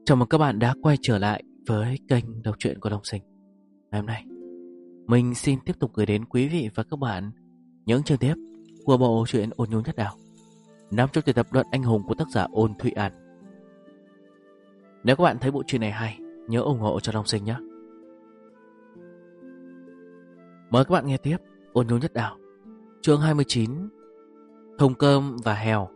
Chào mừng các bạn đã quay trở lại với kênh đọc truyện của Long Sinh. Ngày hôm nay, mình xin tiếp tục gửi đến quý vị và các bạn những chương tiếp của bộ truyện Ôn Nhu Nhất Đào, nằm trong tuyển tập Luận Anh Hùng của tác giả Ôn Thụy An. Nếu các bạn thấy bộ truyện này hay, nhớ ủng hộ cho Long Sinh nhé. Mời các bạn nghe tiếp Ôn Nhu Nhất Đào, chương 29, Thùng Cơm và Heo.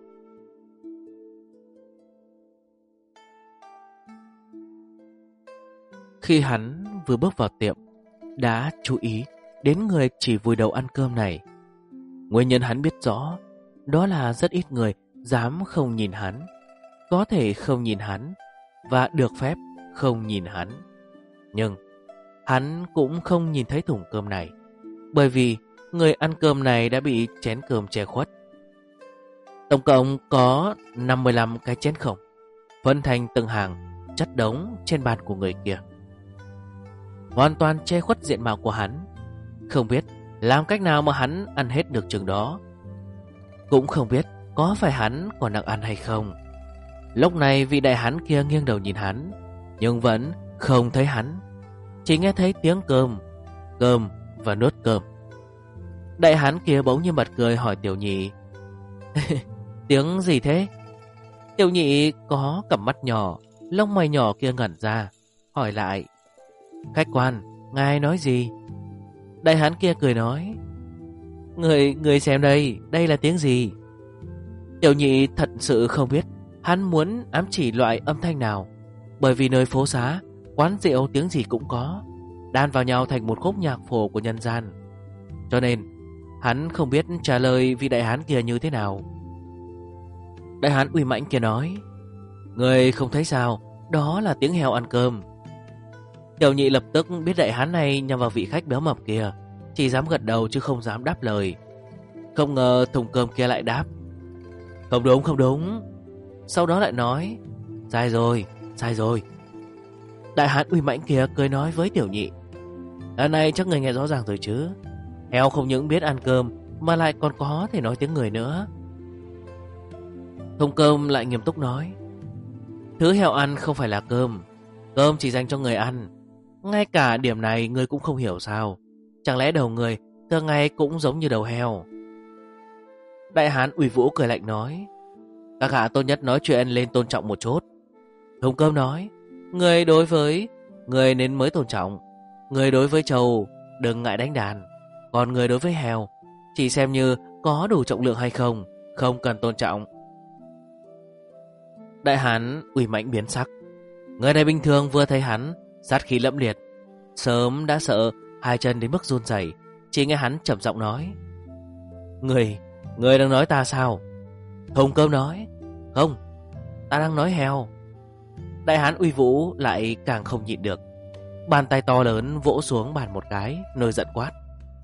Khi hắn vừa bước vào tiệm, đã chú ý đến người chỉ vùi đầu ăn cơm này. Nguyên nhân hắn biết rõ, đó là rất ít người dám không nhìn hắn, có thể không nhìn hắn và được phép không nhìn hắn. Nhưng hắn cũng không nhìn thấy thùng cơm này, bởi vì người ăn cơm này đã bị chén cơm che khuất. Tổng cộng có 55 cái chén khổng, phân thành từng hàng chất đống trên bàn của người kia, hoàn toàn che khuất diện mạo của hắn. Không biết làm cách nào mà hắn ăn hết được chừng đó, cũng không biết có phải hắn còn đang ăn hay không. Lúc này vị đại hán kia nghiêng đầu nhìn hắn, nhưng vẫn không thấy hắn, chỉ nghe thấy tiếng cơm, cơm và nuốt cơm. Đại hán kia bỗng nhiên bật cười hỏi tiểu nhị: Tiếng gì thế? Tiểu nhị có cặp mắt nhỏ, lông mày nhỏ kia ngẩn ra, hỏi lại: Khách quan, ngài nói gì? Đại hán kia cười nói: Người xem đây, đây là tiếng gì? Tiểu nhị thật sự không biết hắn muốn ám chỉ loại âm thanh nào, bởi vì nơi phố xá, quán rượu tiếng gì cũng có, đan vào nhau thành một khúc nhạc phổ của nhân gian. Cho nên hắn không biết trả lời vị đại hán kia như thế nào. Đại hán uy mãnh kia nói: Người không thấy sao, đó là tiếng heo ăn cơm. Tiểu nhị lập tức biết đại hán này nhằm vào vị khách béo mập kia, chỉ dám gật đầu chứ không dám đáp lời. Không ngờ thùng cơm kia lại đáp: Không đúng, không đúng. Sau đó lại nói: Sai rồi, sai rồi. Đại hán uy mãnh kia cười nói với tiểu nhị: Lần này chắc người nghe rõ ràng rồi chứ. Heo không những biết ăn cơm mà lại còn có thể nói tiếng người nữa. Thùng cơm lại nghiêm túc nói: Thứ heo ăn không phải là cơm, cơm chỉ dành cho người ăn. Ngay cả điểm này người cũng không hiểu sao? Chẳng lẽ đầu người thường ngày cũng giống như đầu heo? Đại hán uy vũ cười lạnh nói: Các hạ tốt nhất nói chuyện lên tôn trọng một chút. Thùng cơm nói: Người đối với người nên mới tôn trọng. Người đối với trâu đừng ngại đánh đàn, còn người đối với heo chỉ xem như có đủ trọng lượng hay không, không cần tôn trọng. Đại hán uy mãnh biến sắc. Người này bình thường vừa thấy hắn sát khí lẫm liệt, sớm đã sợ hai chân đến mức run rẩy. Chỉ nghe hắn trầm giọng nói: Người đang nói ta sao? Thùng cơm nói: Không, ta đang nói heo. Đại hán uy vũ lại càng không nhịn được, bàn tay to lớn vỗ xuống bàn một cái, nổi giận quát: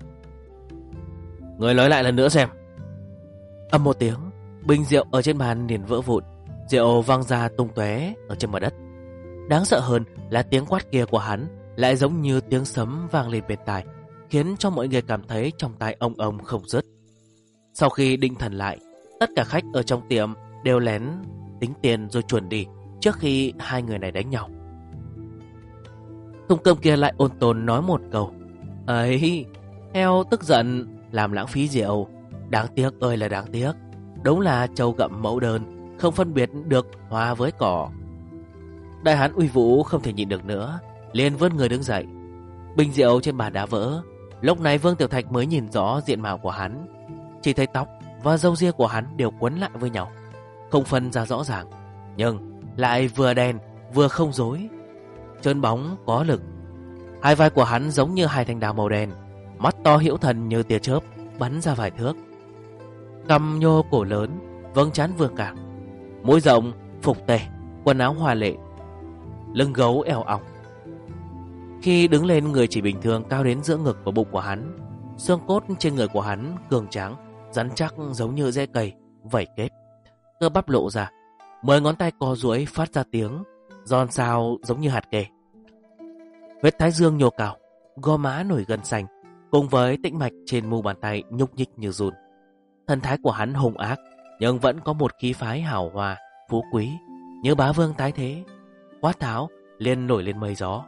Người nói lại lần nữa xem. Ầm một tiếng, bình rượu ở trên bàn liền vỡ vụn, rượu văng ra tung tóe ở trên mặt đất. Đáng sợ hơn là tiếng quát kia của hắn lại giống như tiếng sấm vang lên bên tai, khiến cho mọi người cảm thấy trong tai ông ông không dứt. Sau khi định thần lại, tất cả khách ở trong tiệm đều lén tính tiền rồi chuồn đi trước khi hai người này đánh nhau. Thùng cơm kia lại ôn tồn nói một câu: Ấy, heo tức giận làm lãng phí rượu, đáng tiếc ơi là đáng tiếc. Đúng là trâu gặm mẫu đơn, không phân biệt được hoa với cỏ. Đại hán uy vũ không thể nhịn được nữa, liền vươn người đứng dậy. Bình rượu trên bàn đá vỡ. Lúc này Vương Tiểu Thạch mới nhìn rõ diện mạo của hắn. Chỉ thấy tóc và râu ria của hắn đều quấn lại với nhau, không phân ra rõ ràng, nhưng lại vừa đen vừa không rối, trơn bóng có lực. Hai vai của hắn giống như hai thanh đao màu đen, mắt to hữu thần như tia chớp bắn ra vài thước. Cằm nhô cổ lớn, vầng trán vừa cảng, mũi rộng, phục tề, quần áo hoa lệ, lưng gấu eo ỏng. Khi đứng lên, người chỉ bình thường cao đến giữa ngực và bụng của hắn. Xương cốt trên người của hắn cường tráng, rắn chắc giống như rễ cây vảy kết, cơ bắp lộ ra, 10 ngón tay co duỗi phát ra tiếng giòn xào giống như hạt kê. Huyết thái dương nhô cao, gò má nổi gân xanh, cùng với tĩnh mạch trên mu bàn tay nhúc nhích như run. Thần thái của hắn hung ác, nhưng vẫn có một khí phái hào hoa, phú quý, như bá vương tái thế. quát tháo liền nổi lên mây gió.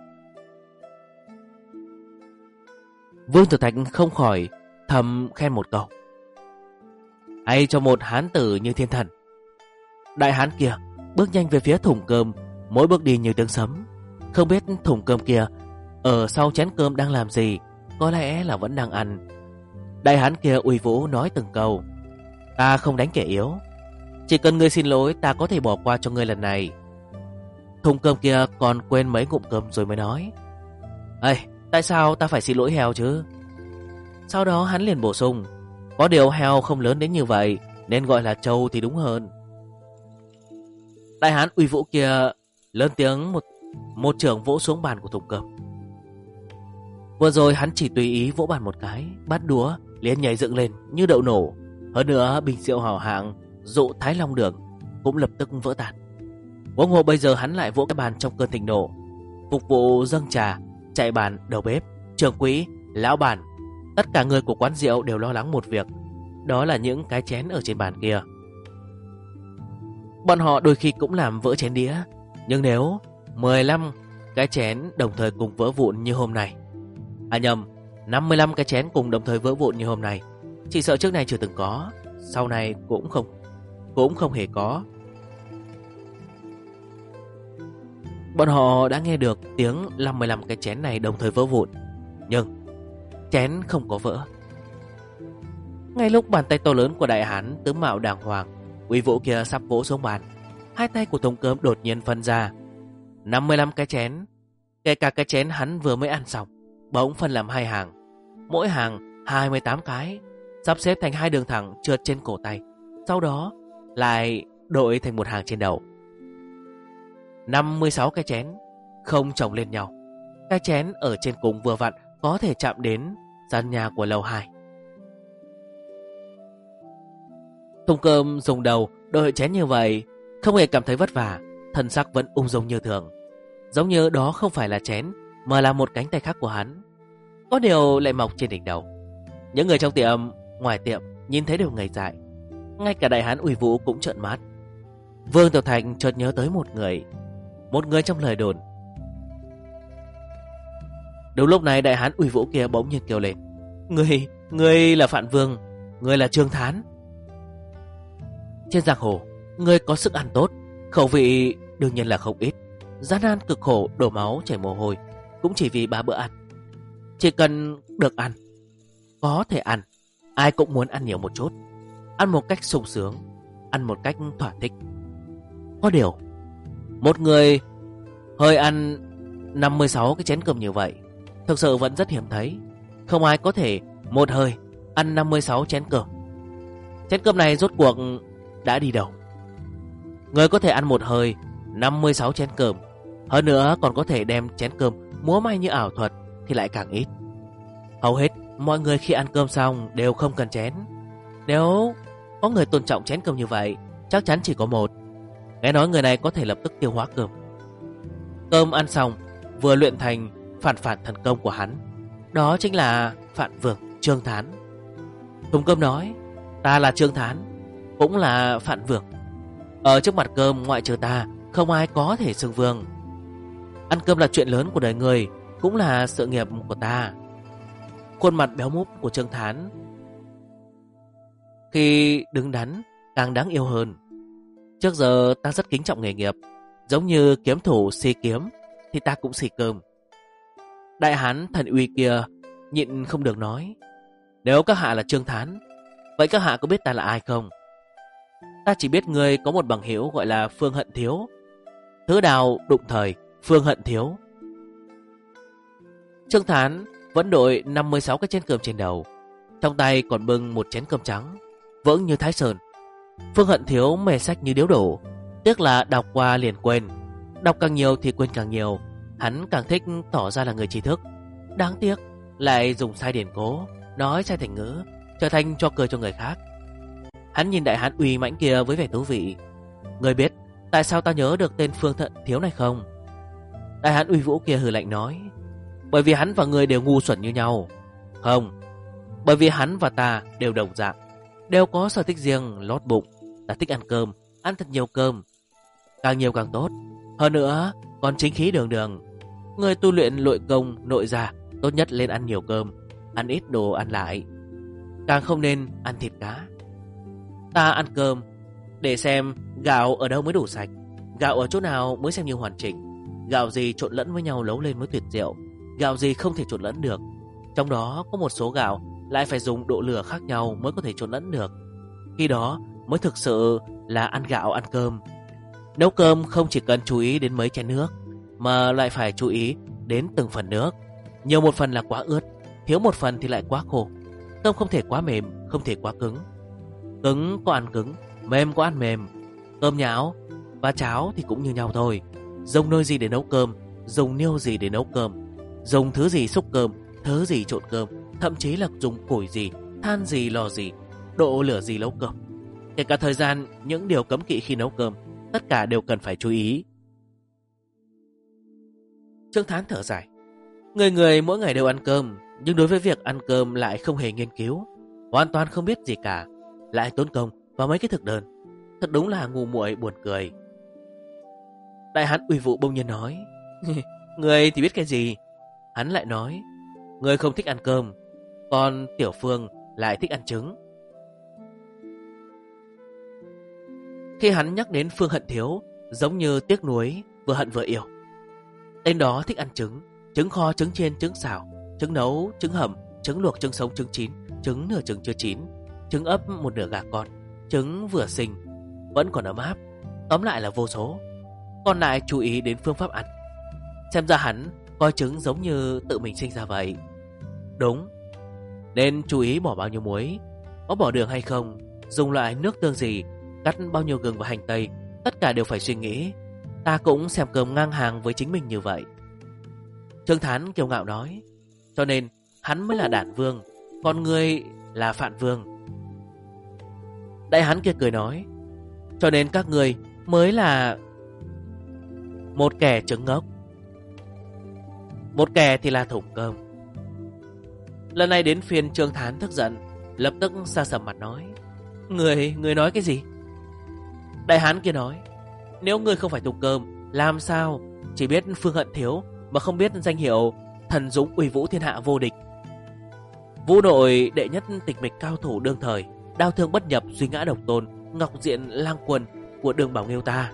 Vương Tử Thạch không khỏi thầm khen một câu: hay cho một hán tử như thiên thần. Đại hán kia bước nhanh về phía thùng cơm, mỗi bước đi như tiếng sấm. Không biết thùng cơm kia ở sau chén cơm đang làm gì, có lẽ là vẫn đang ăn. Đại hán kia uy vũ nói từng câu: ta không đánh kẻ yếu, chỉ cần ngươi xin lỗi ta có thể bỏ qua cho ngươi lần này. Thùng cơm kia còn quên mấy ngụm cơm rồi mới nói: ê, tại sao ta phải xin lỗi heo chứ? Sau đó hắn liền bổ sung: có điều heo không lớn đến như vậy, nên gọi là trâu thì đúng hơn. Đại hán uy vũ kia lớn tiếng một chưởng vỗ xuống bàn của thùng cơm. Vừa rồi hắn chỉ tùy ý vỗ bàn một cái, bát đũa liền nhảy dựng lên như đậu nổ. Hơn nữa bình rượu hảo hạng dụ Thái Long Đường cũng lập tức vỡ tan. Huống hồ bây giờ hắn lại vỗ cái bàn trong cơn thịnh nộ. Phục vụ dâng trà, chạy bàn, đầu bếp, trưởng quỹ, lão bản, tất cả người của quán rượu đều lo lắng một việc, đó là những cái chén ở trên bàn kia. Bọn họ đôi khi cũng làm vỡ chén đĩa, nhưng nếu 15 cái chén đồng thời cùng vỡ vụn như hôm nay, nhầm, 55 cái chén cùng đồng thời vỡ vụn như hôm nay, chỉ sợ trước này chưa từng có, sau này cũng không hề có. Bọn họ đã nghe được tiếng 55 cái chén này đồng thời vỡ vụn, nhưng chén không có vỡ. Ngay lúc bàn tay to lớn của đại hán tướng mạo đàng hoàng uy vũ kia sắp vỗ xuống bàn, hai tay của thùng cơm đột nhiên phân ra. 55 cái chén, kể cả cái chén hắn vừa mới ăn xong, bỗng phân làm hai hàng, mỗi hàng 28 cái, sắp xếp thành hai đường thẳng trượt trên cổ tay, sau đó lại đội thành một hàng trên đầu. 56 cái chén không chồng lên nhau, cái chén ở trên cùng vừa vặn có thể chạm đến sàn nhà của lầu 2. Thùng cơm dùng đầu đội chén như vậy, không hề cảm thấy vất vả, thân sắc vẫn ung dung như thường, giống như đó không phải là chén mà là một cánh tay khác của hắn, có điều lại mọc trên đỉnh đầu. Những người trong tiệm, ngoài tiệm nhìn thấy đều ngây dại, ngay cả đại hán uy vũ cũng trợn mắt. Vương Tiểu Thành chợt nhớ tới một người trong lời đồn. Đúng lúc này đại hán uy vũ kia bỗng nhiên kêu lên: Ngươi là Phạn Vương, ngươi là Trương Thán. Trên giang hồ, ngươi có sức ăn tốt, khẩu vị đương nhiên là không ít, gian nan cực khổ, đổ máu chảy mồ hôi, cũng chỉ vì 3 bữa ăn. Chỉ cần được ăn, có thể ăn, ai cũng muốn ăn nhiều một chút, ăn một cách sung sướng, ăn một cách thỏa thích. Có điều, một người hơi ăn 56 cái chén cơm như vậy thực sự vẫn rất hiếm thấy. Không ai có thể một hơi ăn 56 chén cơm. Chén cơm này rốt cuộc đã đi đâu? Người có thể ăn một hơi 56 chén cơm, hơn nữa còn có thể đem chén cơm múa may như ảo thuật thì lại càng ít. Hầu hết mọi người khi ăn cơm xong đều không cần chén. Nếu có người tôn trọng chén cơm như vậy, chắc chắn chỉ có một. Nghe nói người này có thể lập tức tiêu hóa cơm. Cơm ăn xong vừa luyện thành phản thần công của hắn, đó chính là Phạn Vương Trương Thán. Thùng cơm nói: ta là Trương Thán, cũng là Phạn Vương. Ở trước mặt cơm ngoại trừ ta, không ai có thể xưng vương. Ăn cơm là chuyện lớn của đời người, cũng là sự nghiệp của ta. Khuôn mặt béo múp của Trương Thán khi đứng đắn càng đáng yêu hơn. Trước giờ ta rất kính trọng nghề nghiệp, giống như kiếm thủ xì kiếm thì ta cũng xì cơm. Đại hán thần uy kia nhịn không được nói: nếu các hạ là Trương Thán, vậy các hạ có biết ta là ai không? Ta chỉ biết người có một bằng hữu gọi là Phương Hận Thiếu. Thứ đào đụng thời, Phương Hận Thiếu. Trương Thán vẫn đội 56 cái chén cơm trên đầu, trong tay còn bưng một chén cơm trắng, vững như Thái Sơn. Phương Hận Thiếu mê sách như điếu đổ, tiếc là đọc qua liền quên. Đọc càng nhiều thì quên càng nhiều. Hắn càng thích tỏ ra là người trí thức, đáng tiếc lại dùng sai điển cố, nói sai thành ngữ, trở thành trò cười cho người khác. Hắn nhìn đại hán uy mãnh kia với vẻ thú vị. Người biết tại sao ta nhớ được tên Phương Hận Thiếu này không? Đại hán uy vũ kia hừ lạnh nói: bởi vì hắn và người đều ngu xuẩn như nhau. Không, bởi vì hắn và ta đều đồng dạng, đều có sở thích riêng, lót bụng. Ta thích ăn cơm, ăn thật nhiều cơm, càng nhiều càng tốt. Hơn nữa, còn chính khí đường đường. Người tu luyện nội công nội gia tốt nhất lên ăn nhiều cơm, ăn ít đồ ăn lại, càng không nên ăn thịt cá. Ta ăn cơm để xem gạo ở đâu mới đủ sạch, gạo ở chỗ nào mới xem như hoàn chỉnh, gạo gì trộn lẫn với nhau nấu lên mới tuyệt diệu, gạo gì không thể trộn lẫn được. Trong đó có một số gạo lại phải dùng độ lửa khác nhau mới có thể trộn lẫn được. Khi đó mới thực sự là ăn gạo ăn cơm. Nấu cơm không chỉ cần chú ý đến mấy chén nước, mà lại phải chú ý đến từng phần nước. Nhiều một phần là quá ướt, thiếu một phần thì lại quá khô. Cơm không thể quá mềm, không thể quá cứng. Cứng có ăn cứng, mềm có ăn mềm. Cơm nhão và cháo thì cũng như nhau thôi. Dùng nồi gì để nấu cơm, dùng niêu gì để nấu cơm, dùng thứ gì xúc cơm, thứ gì trộn cơm, thậm chí là dùng củi gì, than gì, lò gì, độ lửa gì nấu cơm. Kể cả thời gian, những điều cấm kỵ khi nấu cơm, tất cả đều cần phải chú ý. Trương Thán thở dài. Người người mỗi ngày đều ăn cơm, nhưng đối với việc ăn cơm lại không hề nghiên cứu, hoàn toàn không biết gì cả, lại tốn công vào mấy cái thực đơn. Thật đúng là ngu muội buồn cười. Đại hán Uy Vũ bỗng nhiên nói, người thì biết cái gì? Hắn lại nói, người không thích ăn cơm, còn Tiểu Phương lại thích ăn trứng. Khi hắn nhắc đến Phương Hận Thiếu, giống như tiếc nuối, vừa hận vừa yêu. Tên đó thích ăn trứng, trứng kho, trứng chiên, trứng xào, trứng nấu, trứng hầm, trứng luộc, trứng sống, trứng chín, trứng nửa trứng chưa chín, trứng ấp một nửa gà con, trứng vừa sinh, vẫn còn ấm áp. Tóm lại là vô số. Còn lại chú ý đến phương pháp ăn. Xem ra hắn coi trứng giống như tự mình sinh ra vậy. Đúng. Nên chú ý bỏ bao nhiêu muối, có bỏ đường hay không, dùng loại nước tương gì, cắt bao nhiêu gừng và hành tây, tất cả đều phải suy nghĩ. Ta cũng xem cơm ngang hàng với chính mình như vậy. Trương Thán kiêu ngạo nói, cho nên hắn mới là Đản Vương, còn ngươi là Phạn Vương. Đại hán kia cười nói, cho nên các ngươi mới là một kẻ trứng ngốc, một kẻ thì là thủng cơm. Lần này đến phiên Trương Thán tức giận, lập tức sa sầm mặt nói, Người nói cái gì? Đại hán kia nói, nếu ngươi không phải thủng cơm, làm sao chỉ biết Phương Hận Thiếu mà không biết danh hiệu thần dũng uy vũ thiên hạ vô địch, vũ đội đệ nhất tịch mịch cao thủ đương thời, đao thương bất nhập, duy ngã độc tôn, ngọc diện lang quân của Đường Bảo Nghiêu ta.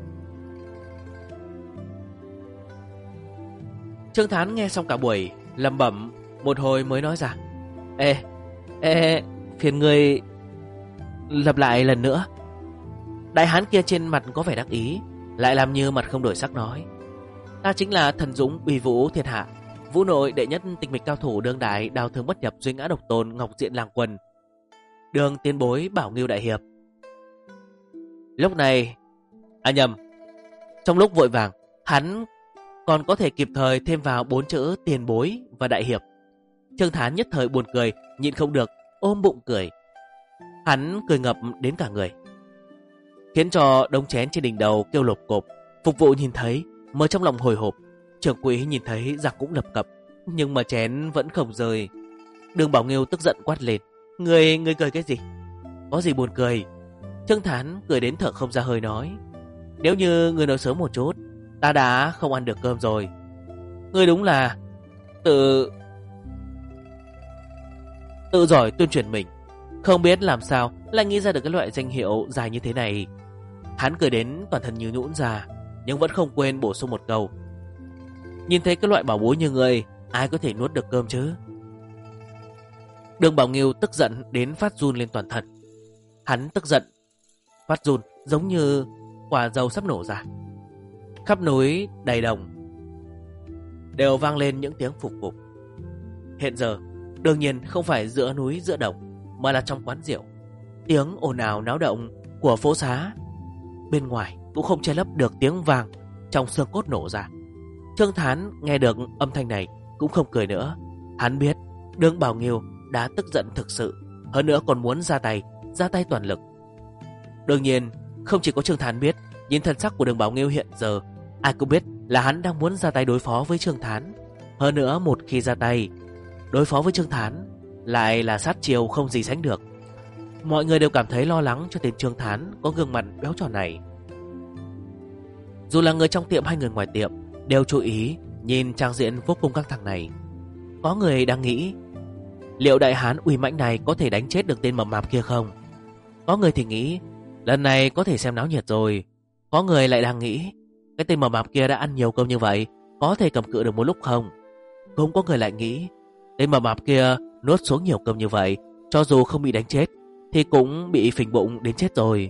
Trương Thán nghe xong cả buổi, lẩm bẩm một hồi mới nói ra, phiền ngươi lặp lại lần nữa. Đại hán kia trên mặt có vẻ đắc ý, lại làm như mặt không đổi sắc nói, ta chính là thần dũng uy vũ thiên hạ, vũ nội đệ nhất tịch mịch cao thủ đương đại, đao thương bất nhập, duy ngã độc tôn, ngọc diện lang quân, Đường tiền bối Bảo Nghiêu đại hiệp. Lúc này, nhầm, trong lúc vội vàng, hắn còn có thể kịp thời thêm vào 4 chữ tiền bối và đại hiệp. Trương Thán nhất thời buồn cười, nhịn không được, ôm bụng cười. Hắn cười ngập đến cả người, khiến cho đống chén trên đỉnh đầu kêu lộp cộp. Phục vụ nhìn thấy, mới trong lòng hồi hộp. Trưởng quỹ nhìn thấy giặc cũng lập cập, nhưng mà chén vẫn không rơi. Đường Bảo Nghiêu tức giận quát lên, Người cười cái gì? Có gì buồn cười? Trương Thán cười đến thở không ra hơi nói, nếu như người nói sớm một chút, ta đã không ăn được cơm rồi. Ngươi đúng là tự giỏi tuyên truyền mình, không biết làm sao lại nghĩ ra được cái loại danh hiệu dài như thế này. Hắn cười đến toàn thân như nhũn ra, nhưng vẫn không quên bổ sung một câu, nhìn thấy cái loại bảo bối như ngươi, ai có thể nuốt được cơm chứ? Đường Bảo Nghiêu tức giận đến phát run lên toàn thân. Hắn tức giận phát run giống như quả dầu sắp nổ ra. Khắp núi đầy đồng đều vang lên những tiếng phục phục. Hiện giờ đương nhiên không phải giữa núi giữa đồng, mà là trong quán rượu. Tiếng ồn ào náo động của phố xá bên ngoài cũng không che lấp được tiếng vàng trong xương cốt nổ ra. Trương Thán nghe được âm thanh này cũng không cười nữa. Hắn biết Đường Bảo Nghiêu đã tức giận thực sự, hơn nữa còn muốn ra tay toàn lực. Đương nhiên không chỉ có Trương Thán biết, nhìn thần sắc của Đường Bảo Nghiêu hiện giờ, ai cũng biết là hắn đang muốn ra tay đối phó với Trương Thán. Hơn nữa một khi ra tay đối phó với Trương Thán lại là sát chiêu không gì sánh được. Mọi người đều cảm thấy lo lắng cho tên Trương Thán có gương mặt béo tròn này. Dù là người trong tiệm hay người ngoài tiệm đều chú ý nhìn trang diện vô cùng căng thẳng này. Có người đang nghĩ liệu đại hán uy mãnh này có thể đánh chết được tên mập mạp kia không? Có người thì nghĩ lần này có thể xem náo nhiệt rồi. Có người lại đang nghĩ cái tên mập mạp kia đã ăn nhiều cơm như vậy, có thể cầm cự được một lúc không? Cũng có người lại nghĩ tên mập mạp kia nuốt xuống nhiều cơm như vậy, cho dù không bị đánh chết thì cũng bị phình bụng đến chết rồi.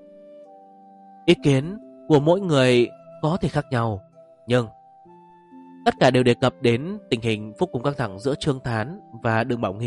Ý kiến của mỗi người có thể khác nhau, nhưng tất cả đều đề cập đến tình hình vô cùng căng thẳng giữa Trương Thán và Đường Bảo Nghiêu.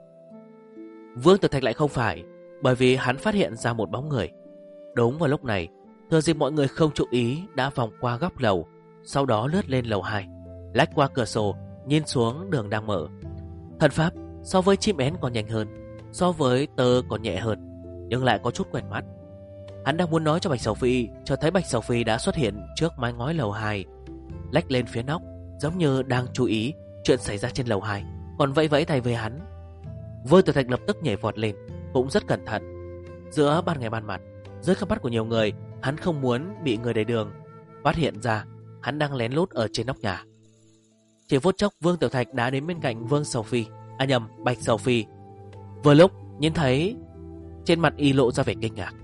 Vương Tử Thạch lại không phải, bởi vì hắn phát hiện ra một bóng người. Đúng vào lúc này, thừa dịp mọi người không chú ý đã vòng qua góc lầu, sau đó lướt lên lầu 2, lách qua cửa sổ nhìn xuống đường đang mở. Thần pháp so với chim én còn nhanh hơn, so với tơ còn nhẹ hơn, nhưng lại có chút quen mắt. Hắn đang muốn nói cho Bạch Sầu Phi, chợt thấy Bạch Sầu Phi đã xuất hiện trước mái ngói lầu 2, lách lên phía nóc, giống như đang chú ý chuyện xảy ra trên lầu 2, còn vẫy vẫy tay với hắn. Vương Tử Thạch lập tức nhảy vọt lên, cũng rất cẩn thận. Giữa ban ngày ban mặt, dưới khắp mắt của nhiều người, hắn không muốn bị người đầy đường phát hiện ra hắn đang lén lút ở trên nóc nhà. Chỉ phút chốc, Vương Tiểu Thạch đã đến bên cạnh Vương Sầu Phi, Bạch Sầu Phi. Vừa lúc nhìn thấy trên mặt y lộ ra vẻ kinh ngạc.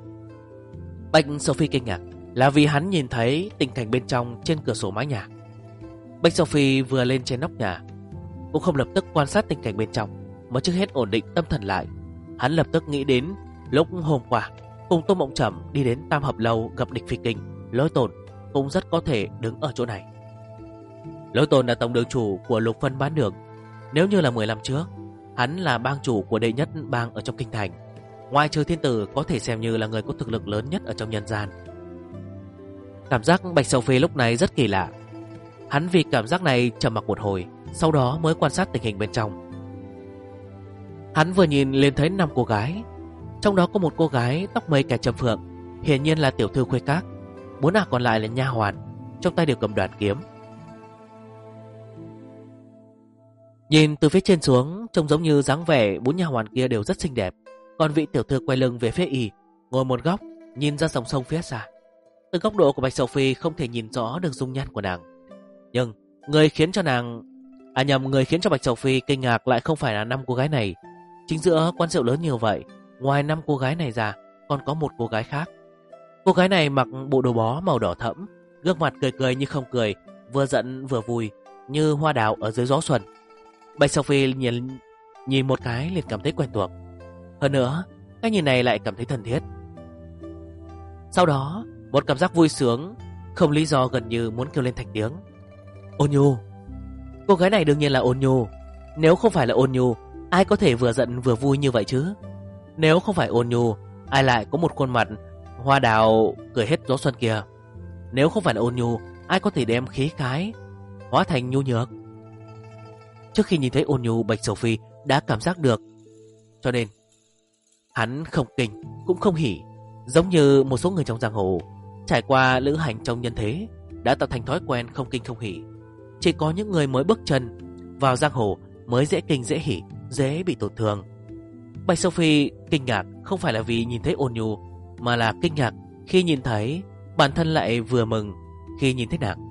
Bạch Sầu Phi kinh ngạc là vì hắn nhìn thấy tình cảnh bên trong trên cửa sổ mái nhà. Bạch Sầu Phi vừa lên trên nóc nhà cũng không lập tức quan sát tình cảnh bên trong, mà trước hết ổn định tâm thần lại. Hắn lập tức nghĩ đến lúc hôm qua cùng Tô Mộng Trầm đi đến Tam Hợp Lâu gặp Địch Phi Kinh, Lôi Tồn cũng rất có thể đứng ở chỗ này. Lôi Tồn là tổng đường chủ của Lục Phân bán đường. Nếu như là 10 năm trước, hắn là bang chủ của đệ nhất bang ở trong kinh thành, ngoài trừ thiên tử có thể xem như là người có thực lực lớn nhất ở trong nhân gian. Cảm giác Bạch Sầu Phi lúc này rất kỳ lạ. Hắn vì cảm giác này trầm mặc một hồi, sau đó mới quan sát tình hình bên trong. Hắn vừa nhìn lên thấy 5 cô gái, trong đó có một cô gái tóc mây cài trầm phượng, hiển nhiên là tiểu thư Khuê Các. 4 nàng còn lại là nha hoàn, trong tay đều cầm đoàn kiếm. Nhìn từ phía trên xuống, trông giống như dáng vẻ 4 nha hoàn kia đều rất xinh đẹp. Còn vị tiểu thư quay lưng về phía y, ngồi một góc, nhìn ra dòng sông phía xa. Từ góc độ của Bạch Sầu Phi không thể nhìn rõ được dung nhan của nàng, nhưng người khiến cho Bạch Sầu Phi kinh ngạc lại không phải là 5 cô gái này. Chính giữa quán rượu lớn như vậy, ngoài 5 cô gái này ra, còn có một cô gái khác. Cô gái này mặc bộ đồ bó màu đỏ thẫm, gương mặt cười cười như không cười, vừa giận vừa vui, như hoa đào ở dưới gió xuân. Bạch Sầu Phi nhìn một cái liền cảm thấy quen thuộc. Hơn nữa, cái nhìn này lại cảm thấy thân thiết. Sau đó, một cảm giác vui sướng, không lý do gần như muốn kêu lên thành tiếng. Ôn Nhu. Cô gái này đương nhiên là Ôn Nhu. Nếu không phải là Ôn Nhu, ai có thể vừa giận vừa vui như vậy chứ? Nếu không phải Ôn Nhu, ai lại có một khuôn mặt hoa đào cười hết gió xuân kia? Nếu không phải là Ôn Nhu, ai có thể đem khí khái hóa thành nhu nhược? Trước khi nhìn thấy Ôn Nhu, Bạch Sầu Phi đã cảm giác được, cho nên hắn không kinh cũng không hỉ. Giống như một số người trong giang hồ trải qua lữ hành trong nhân thế đã tạo thành thói quen không kinh không hỉ. Chỉ có những người mới bước chân vào giang hồ mới dễ kinh dễ hỉ, dễ bị tổn thương. Bạch Sầu Phi kinh ngạc không phải là vì nhìn thấy Ôn Nhu, mà là kinh ngạc khi nhìn thấy bản thân lại vừa mừng khi nhìn thấy nàng.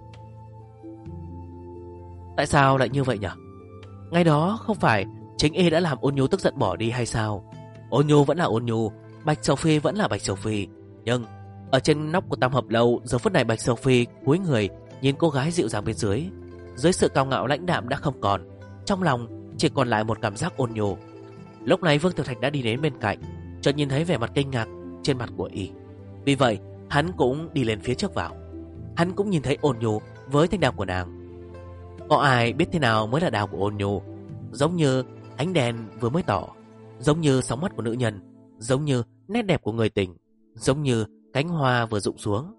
Tại sao lại như vậy nhỉ? Ngày đó không phải chính y đã làm Ôn Nhu tức giận bỏ đi hay sao? Ôn Nhu vẫn là Ôn Nhu, Bạch Sầu Phi vẫn là Bạch Sầu Phi. Nhưng ở trên nóc của Tam Hợp Lâu, giờ phút này Bạch Sầu Phi cúi người nhìn cô gái dịu dàng bên dưới. Dưới sự cao ngạo lãnh đạm đã không còn, trong lòng chỉ còn lại một cảm giác ôn nhu. Lúc này Vương Tiểu Thạch đã đi đến bên cạnh, chợt nhìn thấy vẻ mặt kinh ngạc trên mặt của y. Vì vậy hắn cũng đi lên phía trước vào. Hắn cũng nhìn thấy Ôn Nhu với thanh đao của nàng. Có ai biết thế nào mới là đao của Ôn Nhu? Giống như ánh đèn vừa mới tỏ, giống như sóng mắt của nữ nhân, giống như nét đẹp của người tình, giống như cánh hoa vừa rụng xuống.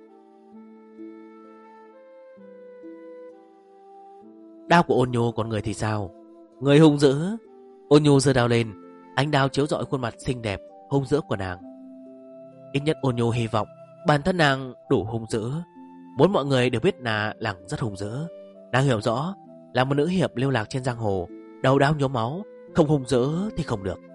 Đao của Ôn Nhu còn người thì sao? Người hung dữ. Ôn Nhu giơ đao lên, ánh đao chiếu rọi khuôn mặt xinh đẹp hung dữ của nàng. Ít nhất Ôn Nhu hy vọng bản thân nàng đủ hung dữ, muốn mọi người đều biết là nàng rất hung dữ. Nàng hiểu rõ là một nữ hiệp lưu lạc trên giang hồ, đầu đao nhuốm máu, không hung dữ thì không được.